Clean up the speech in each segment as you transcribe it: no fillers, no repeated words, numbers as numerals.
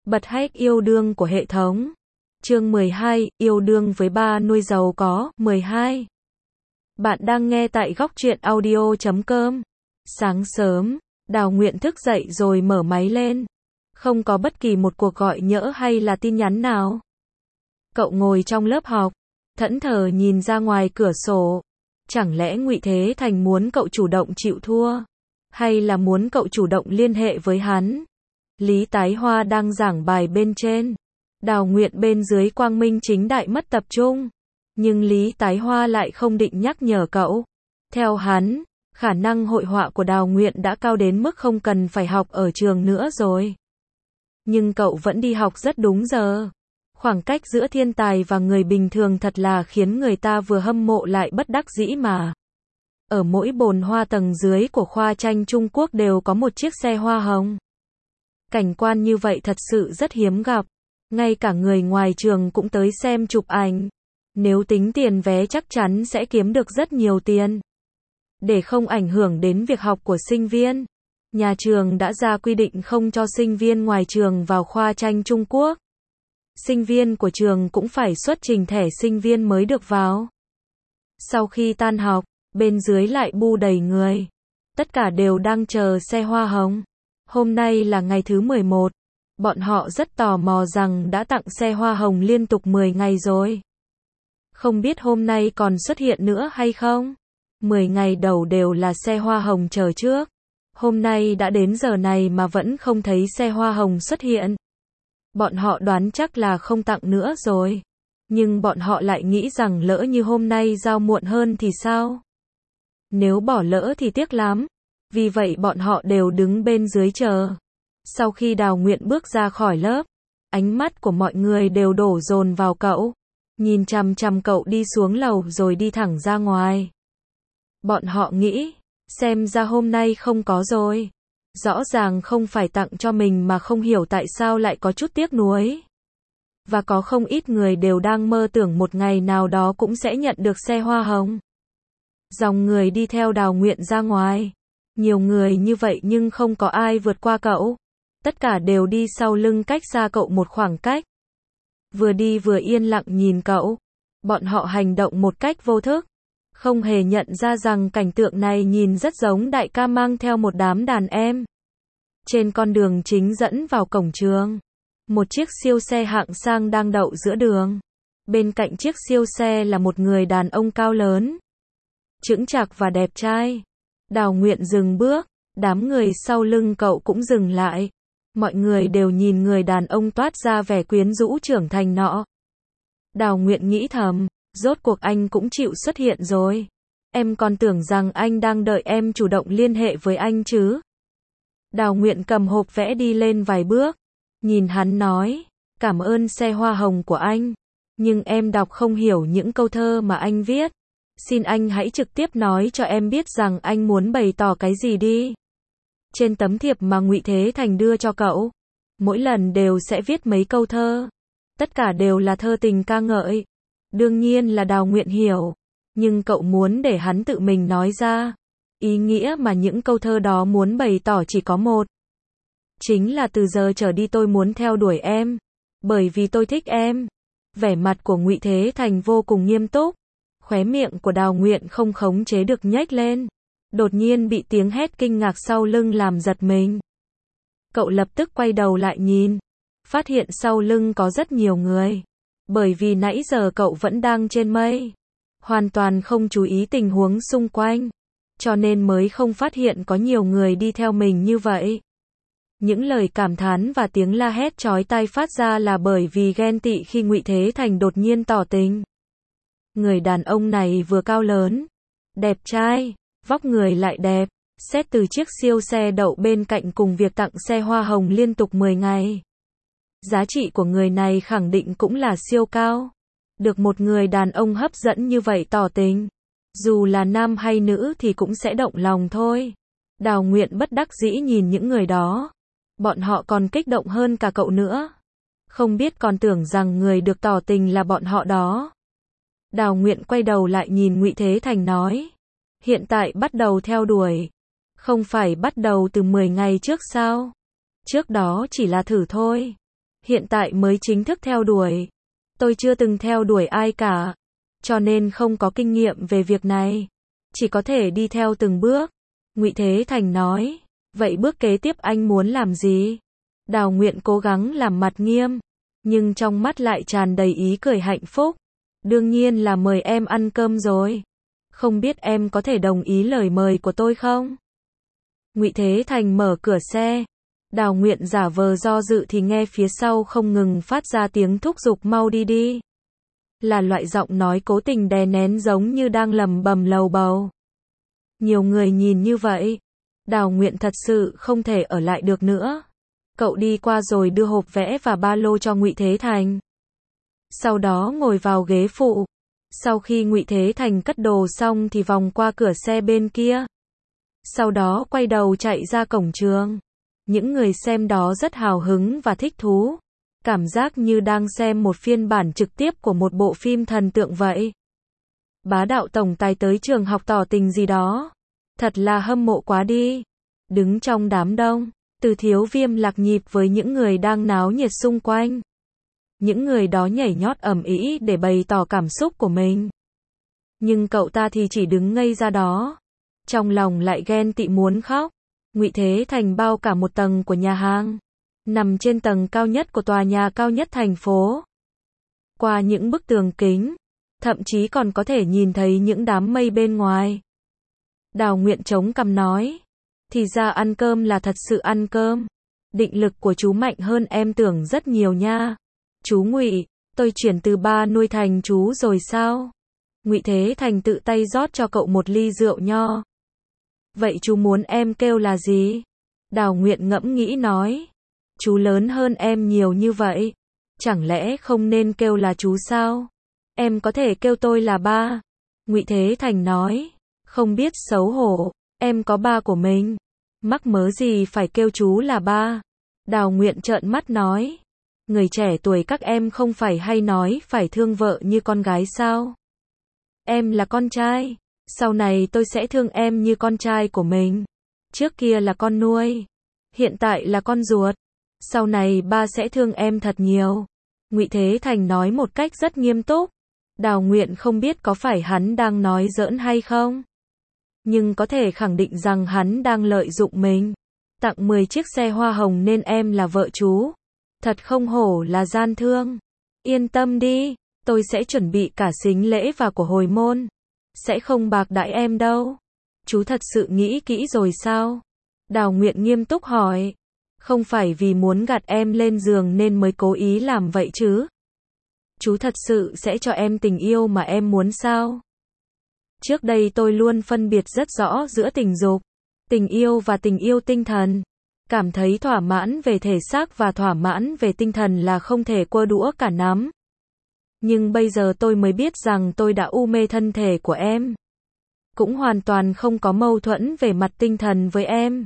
Bật hack yêu đương của hệ thống. Chương 12, yêu đương với ba nuôi giàu có. 12. Bạn đang nghe tại góc truyện audio.com. Sáng sớm, Đào Nguyện thức dậy rồi mở máy lên. Không có bất kỳ một cuộc gọi nhỡ hay là tin nhắn nào. Cậu ngồi trong lớp học, thẫn thờ nhìn ra ngoài cửa sổ. Chẳng lẽ Ngụy Thế Thành muốn cậu chủ động chịu thua? Hay là muốn cậu chủ động liên hệ với hắn? Lý Tái Hoa đang giảng bài bên trên. Đào Nguyện bên dưới quang minh chính đại mất tập trung. Nhưng Lý Tái Hoa lại không định nhắc nhở cậu. Theo hắn, khả năng hội họa của Đào Nguyện đã cao đến mức không cần phải học ở trường nữa rồi. Nhưng cậu vẫn đi học rất đúng giờ. Khoảng cách giữa thiên tài và người bình thường thật là khiến người ta vừa hâm mộ lại bất đắc dĩ mà. Ở mỗi bồn hoa tầng dưới của khoa tranh Trung Quốc đều có một chiếc xe hoa hồng. Cảnh quan như vậy thật sự rất hiếm gặp. Ngay cả người ngoài trường cũng tới xem chụp ảnh. Nếu tính tiền vé chắc chắn sẽ kiếm được rất nhiều tiền. Để không ảnh hưởng đến việc học của sinh viên, nhà trường đã ra quy định không cho sinh viên ngoài trường vào khoa tranh Trung Quốc. Sinh viên của trường cũng phải xuất trình thẻ sinh viên mới được vào. Sau khi tan học, bên dưới lại bu đầy người. Tất cả đều đang chờ xe hoa hồng. Hôm nay là ngày thứ 11. Bọn họ rất tò mò rằng đã tặng xe hoa hồng liên tục 10 ngày rồi. Không biết hôm nay còn xuất hiện nữa hay không? 10 ngày đầu đều là xe hoa hồng chờ trước. Hôm nay đã đến giờ này mà vẫn không thấy xe hoa hồng xuất hiện. Bọn họ đoán chắc là không tặng nữa rồi. Nhưng bọn họ lại nghĩ rằng lỡ như hôm nay giao muộn hơn thì sao? Nếu bỏ lỡ thì tiếc lắm. Vì vậy bọn họ đều đứng bên dưới chờ. Sau khi Đào Nguyện bước ra khỏi lớp, ánh mắt của mọi người đều đổ dồn vào cậu. Nhìn chằm chằm cậu đi xuống lầu rồi đi thẳng ra ngoài. Bọn họ nghĩ, xem ra hôm nay không có rồi. Rõ ràng không phải tặng cho mình mà không hiểu tại sao lại có chút tiếc nuối. Và có không ít người đều đang mơ tưởng một ngày nào đó cũng sẽ nhận được xe hoa hồng. Dòng người đi theo Đào Nguyện ra ngoài. Nhiều người như vậy nhưng không có ai vượt qua cậu. Tất cả đều đi sau lưng cách xa cậu một khoảng cách. Vừa đi vừa yên lặng nhìn cậu. Bọn họ hành động một cách vô thức. Không hề nhận ra rằng cảnh tượng này nhìn rất giống đại ca mang theo một đám đàn em. Trên con đường chính dẫn vào cổng trường. Một chiếc siêu xe hạng sang đang đậu giữa đường. Bên cạnh chiếc siêu xe là một người đàn ông cao lớn, chững chạc và đẹp trai. Đào Nguyện dừng bước. Đám người sau lưng cậu cũng dừng lại. Mọi người đều nhìn người đàn ông toát ra vẻ quyến rũ trưởng thành nọ. Đào Nguyện nghĩ thầm, rốt cuộc anh cũng chịu xuất hiện rồi. Em còn tưởng rằng anh đang đợi em chủ động liên hệ với anh chứ. Đào Nguyện cầm hộp vẽ đi lên vài bước. Nhìn hắn nói, cảm ơn xe hoa hồng của anh. Nhưng em đọc không hiểu những câu thơ mà anh viết. Xin anh hãy trực tiếp nói cho em biết rằng anh muốn bày tỏ cái gì đi. Trên tấm thiệp mà Ngụy Thế Thành đưa cho cậu, mỗi lần đều sẽ viết mấy câu thơ. Tất cả đều là thơ tình ca ngợi. Đương nhiên là Đào Nguyện hiểu. Nhưng cậu muốn để hắn tự mình nói ra. Ý nghĩa mà những câu thơ đó muốn bày tỏ chỉ có một. Chính là từ giờ trở đi tôi muốn theo đuổi em. Bởi vì tôi thích em. Vẻ mặt của Ngụy Thế Thành vô cùng nghiêm túc. Khóe miệng của Đào Nguyện không khống chế được nhếch lên. Đột nhiên bị tiếng hét kinh ngạc sau lưng làm giật mình. Cậu lập tức quay đầu lại nhìn. Phát hiện sau lưng có rất nhiều người. Bởi vì nãy giờ cậu vẫn đang trên mây. Hoàn toàn không chú ý tình huống xung quanh. Cho nên mới không phát hiện có nhiều người đi theo mình như vậy. Những lời cảm thán và tiếng la hét chói tai phát ra là bởi vì ghen tị khi Ngụy Thế Thành đột nhiên tỏ tình. Người đàn ông này vừa cao lớn, đẹp trai, vóc người lại đẹp. Xét từ chiếc siêu xe đậu bên cạnh cùng việc tặng xe hoa hồng liên tục 10 ngày. Giá trị của người này khẳng định cũng là siêu cao. Được một người đàn ông hấp dẫn như vậy tỏ tình. Dù là nam hay nữ thì cũng sẽ động lòng thôi. Đào Nguyện bất đắc dĩ nhìn những người đó. Bọn họ còn kích động hơn cả cậu nữa. Không biết còn tưởng rằng người được tỏ tình là bọn họ đó. Đào Nguyện quay đầu lại nhìn Ngụy Thế Thành nói. Hiện tại bắt đầu theo đuổi. Không phải bắt đầu từ 10 ngày trước sao? Trước đó chỉ là thử thôi. hiện tại mới chính thức theo đuổi. Tôi chưa từng theo đuổi ai cả, cho nên không có kinh nghiệm về việc này. Chỉ có thể đi theo từng bước. Ngụy Thế Thành nói, vậy bước kế tiếp anh muốn làm gì? Đào Nguyện cố gắng làm mặt nghiêm, nhưng trong mắt lại tràn đầy ý cười hạnh phúc. Đương nhiên là mời em ăn cơm rồi. Không biết em có thể đồng ý lời mời của tôi không? Ngụy Thế Thành mở cửa xe. Đào Nguyện giả vờ do dự thì nghe phía sau không ngừng phát ra tiếng thúc giục mau đi đi. Là loại giọng nói cố tình đè nén giống như đang lẩm bẩm lầu bầu. Nhiều người nhìn như vậy. Đào Nguyện thật sự không thể ở lại được nữa. Cậu đi qua rồi đưa hộp vẽ và ba lô cho Ngụy Thế Thành. Sau đó ngồi vào ghế phụ. Sau khi Ngụy Thế Thành cất đồ xong thì vòng qua cửa xe bên kia. Sau đó quay đầu chạy ra cổng trường. Những người xem đó rất hào hứng và thích thú. Cảm giác như đang xem một phiên bản trực tiếp của một bộ phim thần tượng vậy. Bá đạo tổng tài tới trường học tỏ tình gì đó. Thật là hâm mộ quá đi. Đứng trong đám đông, Từ Thiếu Viêm lạc nhịp với những người đang náo nhiệt xung quanh. Những người đó nhảy nhót ầm ĩ để bày tỏ cảm xúc của mình. Nhưng cậu ta thì chỉ đứng ngây ra đó. Trong lòng lại ghen tị muốn khóc. Ngụy Thế Thành bao cả một tầng của nhà hàng. Nằm trên tầng cao nhất của tòa nhà cao nhất thành phố. Qua những bức tường kính, thậm chí còn có thể nhìn thấy những đám mây bên ngoài. Đào Nguyện chống cằm nói. Thì ra ăn cơm là thật sự ăn cơm. Định lực của chú mạnh hơn em tưởng rất nhiều nha. Chú Ngụy, tôi chuyển từ ba nuôi thành chú rồi sao? Ngụy Thế Thành tự tay rót cho cậu một ly rượu nho. Vậy chú muốn em kêu là gì? Đào Nguyện ngẫm nghĩ nói. Chú lớn hơn em nhiều như vậy. Chẳng lẽ không nên kêu là chú sao? Em có thể kêu tôi là ba. Ngụy Thế Thành nói. Không biết xấu hổ, em có ba của mình. Mắc mớ gì phải kêu chú là ba? Đào Nguyện trợn mắt nói. Người trẻ tuổi các em không phải hay nói phải thương vợ như con gái sao? Em là con trai. Sau này tôi sẽ thương em như con trai của mình. Trước kia là con nuôi. Hiện tại là con ruột. Sau này ba sẽ thương em thật nhiều. Ngụy Thế Thành nói một cách rất nghiêm túc. Đào Nguyện không biết có phải hắn đang nói giỡn hay không. Nhưng có thể khẳng định rằng hắn đang lợi dụng mình. Tặng 10 chiếc xe hoa hồng nên em là vợ chú. Thật không hổ là gian thương. Yên tâm đi, tôi sẽ chuẩn bị cả sính lễ và của hồi môn. Sẽ không bạc đãi em đâu. Chú thật sự nghĩ kỹ rồi sao? Đào Nguyện nghiêm túc hỏi. Không phải vì muốn gạt em lên giường nên mới cố ý làm vậy chứ? Chú thật sự sẽ cho em tình yêu mà em muốn sao? Trước đây tôi luôn phân biệt rất rõ giữa tình dục, tình yêu và tình yêu tinh thần. Cảm thấy thỏa mãn về thể xác và thỏa mãn về tinh thần là không thể cua đũa cả nắm. Nhưng bây giờ tôi mới biết rằng tôi đã u mê thân thể của em. Cũng hoàn toàn không có mâu thuẫn về mặt tinh thần với em.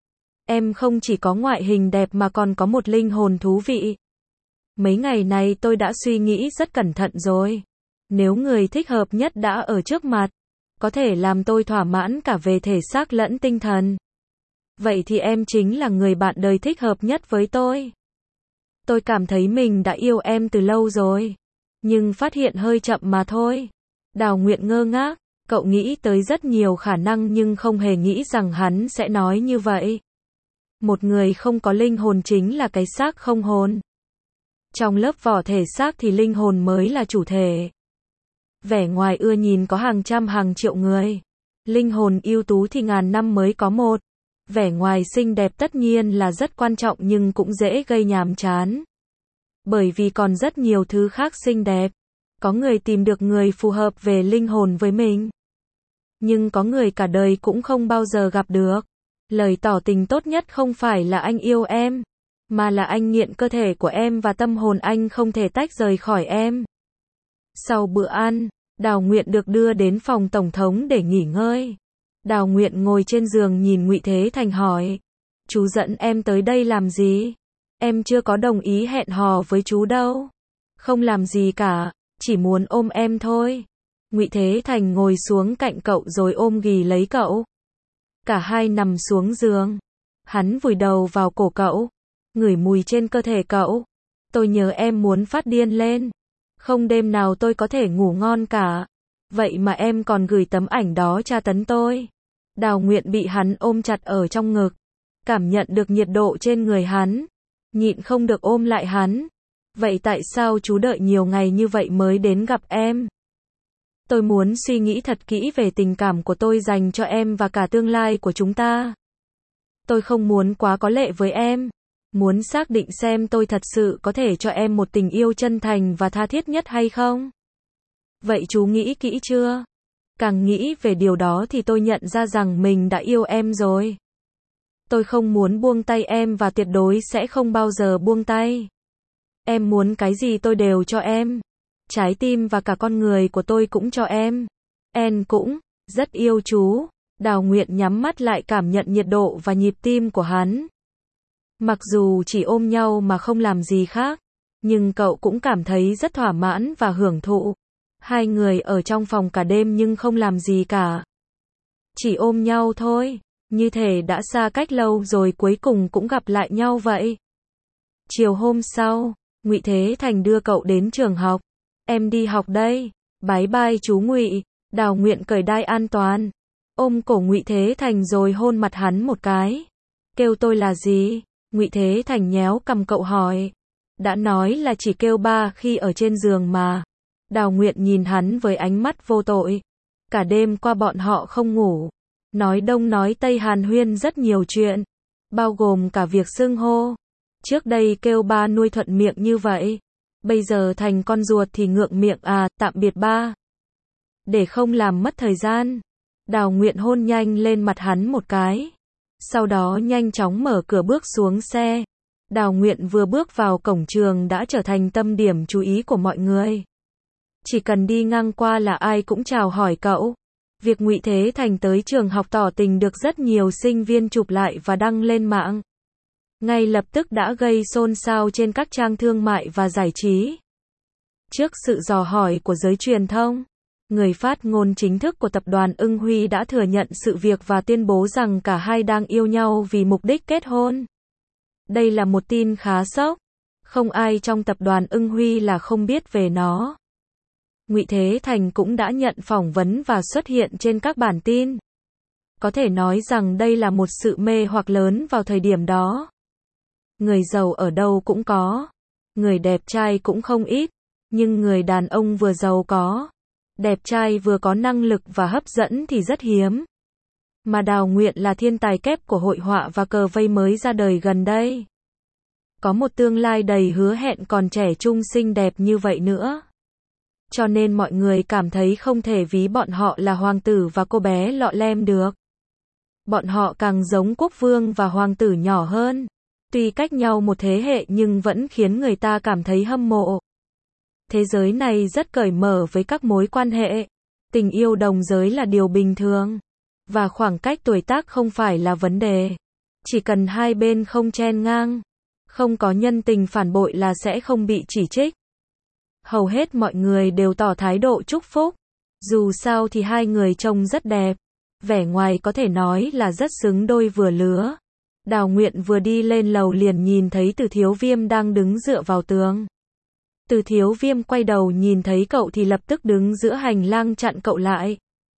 Em không chỉ có ngoại hình đẹp mà còn có một linh hồn thú vị. Mấy ngày này tôi đã suy nghĩ rất cẩn thận rồi. Nếu người thích hợp nhất đã ở trước mặt, có thể làm tôi thỏa mãn cả về thể xác lẫn tinh thần. Vậy thì em chính là người bạn đời thích hợp nhất với tôi. Tôi cảm thấy mình đã yêu em từ lâu rồi. Nhưng phát hiện hơi chậm mà thôi. Đào Nguyện ngơ ngác, cậu nghĩ tới rất nhiều khả năng nhưng không hề nghĩ rằng hắn sẽ nói như vậy. Một người không có linh hồn chính là cái xác không hồn. Trong lớp vỏ thể xác thì linh hồn mới là chủ thể. Vẻ ngoài ưa nhìn có hàng trăm hàng triệu người. Linh hồn ưu tú thì ngàn năm mới có một. Vẻ ngoài xinh đẹp tất nhiên là rất quan trọng nhưng cũng dễ gây nhàm chán. Bởi vì còn rất nhiều thứ khác xinh đẹp. Có người tìm được người phù hợp về linh hồn với mình. Nhưng có người cả đời cũng không bao giờ gặp được. Lời tỏ tình tốt nhất không phải là anh yêu em, mà là anh nghiện cơ thể của em và tâm hồn anh không thể tách rời khỏi em. Sau bữa ăn, Đào Nguyện được đưa đến phòng tổng thống để nghỉ ngơi. Đào Nguyện ngồi trên giường nhìn Ngụy Thế Thành hỏi. Chú dẫn em tới đây làm gì? Em chưa có đồng ý hẹn hò với chú đâu. Không làm gì cả, chỉ muốn ôm em thôi. Ngụy Thế Thành ngồi xuống cạnh cậu rồi ôm ghì lấy cậu. Cả hai nằm xuống giường. Hắn vùi đầu vào cổ cậu, ngửi mùi trên cơ thể cậu. Tôi nhớ em muốn phát điên lên. Không đêm nào tôi có thể ngủ ngon cả. Vậy mà em còn gửi tấm ảnh đó tra tấn tôi. Đào Nguyện bị hắn ôm chặt ở trong ngực. Cảm nhận được nhiệt độ trên người hắn. Nhịn không được ôm lại hắn. Vậy tại sao chú đợi nhiều ngày như vậy mới đến gặp em? Tôi muốn suy nghĩ thật kỹ về tình cảm của tôi dành cho em và cả tương lai của chúng ta. Tôi không muốn quá có lệ với em. Muốn xác định xem tôi thật sự có thể cho em một tình yêu chân thành và tha thiết nhất hay không? Vậy chú nghĩ kỹ chưa? Càng nghĩ về điều đó thì tôi nhận ra rằng mình đã yêu em rồi. Tôi không muốn buông tay em và tuyệt đối sẽ không bao giờ buông tay. Em muốn cái gì tôi đều cho em. Trái tim và cả con người của tôi cũng cho em. Em cũng rất yêu chú. Đào Nguyện nhắm mắt lại cảm nhận nhiệt độ và nhịp tim của hắn. Mặc dù chỉ ôm nhau mà không làm gì khác, nhưng cậu cũng cảm thấy rất thỏa mãn và hưởng thụ. Hai người ở trong phòng cả đêm nhưng không làm gì cả. Chỉ ôm nhau thôi, như thể đã xa cách lâu rồi cuối cùng cũng gặp lại nhau vậy. Chiều hôm sau, Ngụy Thế Thành đưa cậu đến trường học. Em đi học đây. Bái bai chú Ngụy. Đào Nguyện cởi đai an toàn, ôm cổ Ngụy Thế Thành rồi hôn mặt hắn một cái. Kêu tôi là gì? Ngụy Thế Thành nhéo cằm cậu hỏi. Đã nói là chỉ kêu ba khi ở trên giường mà. Đào Nguyện nhìn hắn với ánh mắt vô tội. Cả đêm qua bọn họ không ngủ. Nói đông nói tây hàn huyên rất nhiều chuyện. Bao gồm cả việc xưng hô. Trước đây kêu ba nuôi thuận miệng như vậy. Bây giờ thành con ruột thì ngượng miệng à, tạm biệt ba. Để không làm mất thời gian. Đào Nguyện hôn nhanh lên mặt hắn một cái. Sau đó nhanh chóng mở cửa bước xuống xe. Đào Nguyện vừa bước vào cổng trường đã trở thành tâm điểm chú ý của mọi người. Chỉ cần đi ngang qua là ai cũng chào hỏi cậu. Việc Ngụy Thế Thành tới trường học tỏ tình được rất nhiều sinh viên chụp lại và đăng lên mạng. Ngay lập tức đã gây xôn xao trên các trang thương mại và giải trí. Trước sự dò hỏi của giới truyền thông, người phát ngôn chính thức của tập đoàn Ưng Huy đã thừa nhận sự việc và tuyên bố rằng cả hai đang yêu nhau vì mục đích kết hôn. Đây là một tin khá sốc. Không ai trong tập đoàn Ưng Huy là không biết về nó. Ngụy Thế Thành cũng đã nhận phỏng vấn và xuất hiện trên các bản tin. Có thể nói rằng đây là một sự mê hoặc lớn vào thời điểm đó. Người giàu ở đâu cũng có. Người đẹp trai cũng không ít. Nhưng người đàn ông vừa giàu có, đẹp trai vừa có năng lực và hấp dẫn thì rất hiếm. Mà Đào Nguyện là thiên tài kép của hội họa và cờ vây mới ra đời gần đây. Có một tương lai đầy hứa hẹn còn trẻ trung xinh đẹp như vậy nữa. Cho nên mọi người cảm thấy không thể ví bọn họ là hoàng tử và cô bé lọ lem được. Bọn họ càng giống quốc vương và hoàng tử nhỏ hơn. Tuy cách nhau một thế hệ nhưng vẫn khiến người ta cảm thấy hâm mộ. Thế giới này rất cởi mở với các mối quan hệ. Tình yêu đồng giới là điều bình thường. Và khoảng cách tuổi tác không phải là vấn đề. Chỉ cần hai bên không chen ngang, không có nhân tình phản bội là sẽ không bị chỉ trích. Hầu hết mọi người đều tỏ thái độ chúc phúc. Dù sao thì hai người trông rất đẹp. Vẻ ngoài có thể nói là rất xứng đôi vừa lứa. Đào Nguyện vừa đi lên lầu liền nhìn thấy Từ Thiếu Viêm đang đứng dựa vào tường. Từ Thiếu Viêm quay đầu nhìn thấy cậu thì lập tức đứng giữa hành lang chặn cậu lại.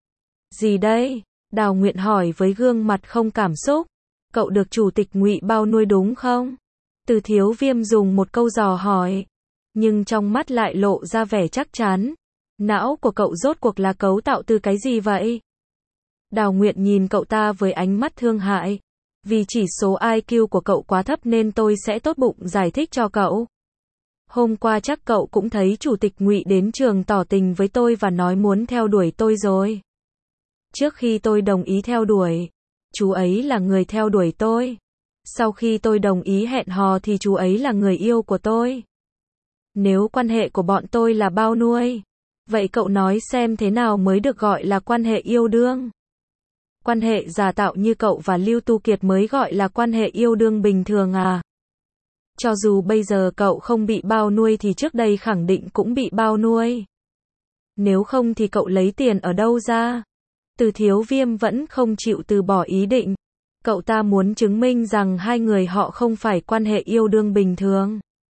Gì đây? Đào Nguyện hỏi với gương mặt không cảm xúc. Cậu được chủ tịch Ngụy bao nuôi đúng không? Từ Thiếu Viêm dùng một câu dò hỏi. Nhưng trong mắt lại lộ ra vẻ chắc chắn. Não của cậu rốt cuộc là cấu tạo từ cái gì vậy? Đào Nguyện nhìn cậu ta với ánh mắt thương hại. Vì chỉ số IQ của cậu quá thấp nên tôi sẽ tốt bụng giải thích cho cậu. Hôm qua chắc cậu cũng thấy chủ tịch Ngụy đến trường tỏ tình với tôi và nói muốn theo đuổi tôi rồi. Trước khi tôi đồng ý theo đuổi, chú ấy là người theo đuổi tôi. Sau khi tôi đồng ý hẹn hò thì chú ấy là người yêu của tôi. Nếu quan hệ của bọn tôi là bao nuôi, vậy cậu nói xem thế nào mới được gọi là quan hệ yêu đương? Quan hệ giả tạo như cậu và Lưu Tu Kiệt mới gọi là quan hệ yêu đương bình thường à? Cho dù bây giờ cậu không bị bao nuôi thì trước đây khẳng định cũng bị bao nuôi. Nếu không thì cậu lấy tiền ở đâu ra? Từ Thiếu Viêm vẫn không chịu từ bỏ ý định. Cậu ta muốn chứng minh rằng hai người họ không phải quan hệ yêu đương bình thường.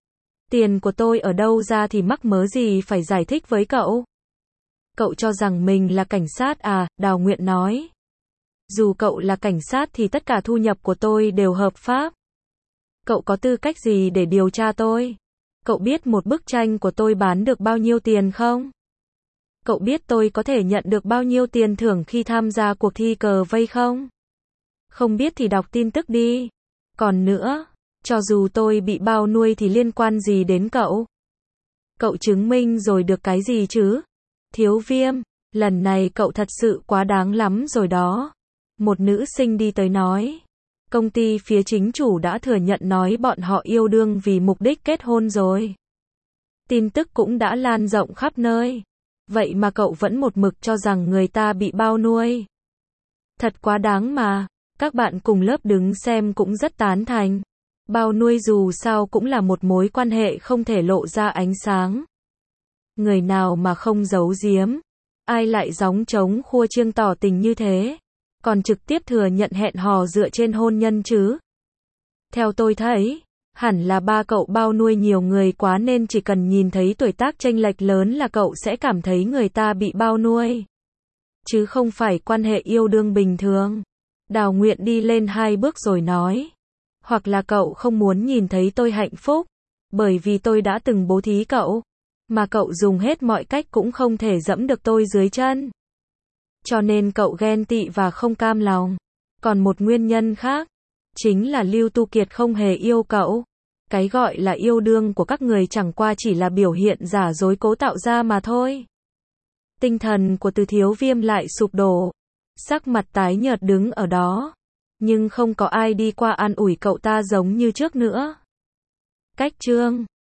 Tiền của tôi ở đâu ra thì mắc mớ gì phải giải thích với cậu? Cậu cho rằng mình là cảnh sát à, Đào Nguyện nói. Dù cậu là cảnh sát thì tất cả thu nhập của tôi đều hợp pháp. Cậu có tư cách gì để điều tra tôi? Cậu biết một bức tranh của tôi bán được bao nhiêu tiền không? Cậu biết tôi có thể nhận được bao nhiêu tiền thưởng khi tham gia cuộc thi cờ vây không? Không biết thì đọc tin tức đi. Còn nữa, cho dù tôi bị bao nuôi thì liên quan gì đến cậu? Cậu chứng minh rồi được cái gì chứ? Thiếu Viêm, lần này cậu thật sự quá đáng lắm rồi đó. Một nữ sinh đi tới nói. Công ty phía chính chủ đã thừa nhận nói bọn họ yêu đương vì mục đích kết hôn rồi. Tin tức cũng đã lan rộng khắp nơi. Vậy mà cậu vẫn một mực cho rằng người ta bị bao nuôi. Thật quá đáng mà. Các bạn cùng lớp đứng xem cũng rất tán thành. Bao nuôi dù sao cũng là một mối quan hệ không thể lộ ra ánh sáng. Người nào mà không giấu giếm. Ai lại gióng trống khua chiêng tỏ tình như thế? Còn trực tiếp thừa nhận hẹn hò dựa trên hôn nhân chứ? Theo tôi thấy, hẳn là ba cậu bao nuôi nhiều người quá nên chỉ cần nhìn thấy tuổi tác chênh lệch lớn là cậu sẽ cảm thấy người ta bị bao nuôi. Chứ không phải quan hệ yêu đương bình thường. Đào Nguyện đi lên 2 bước rồi nói. Hoặc là cậu không muốn nhìn thấy tôi hạnh phúc, bởi vì tôi đã từng bố thí cậu, mà cậu dùng hết mọi cách cũng không thể dẫm được tôi dưới chân. Cho nên cậu ghen tị và không cam lòng. Còn một nguyên nhân khác, chính là Lưu Tu Kiệt không hề yêu cậu. Cái gọi là yêu đương của các người chẳng qua chỉ là biểu hiện giả dối cố tạo ra mà thôi. Tinh thần của Từ Thiếu Viêm lại sụp đổ. Sắc mặt tái nhợt đứng ở đó. Nhưng không có ai đi qua an ủi cậu ta giống như trước nữa. Cách chương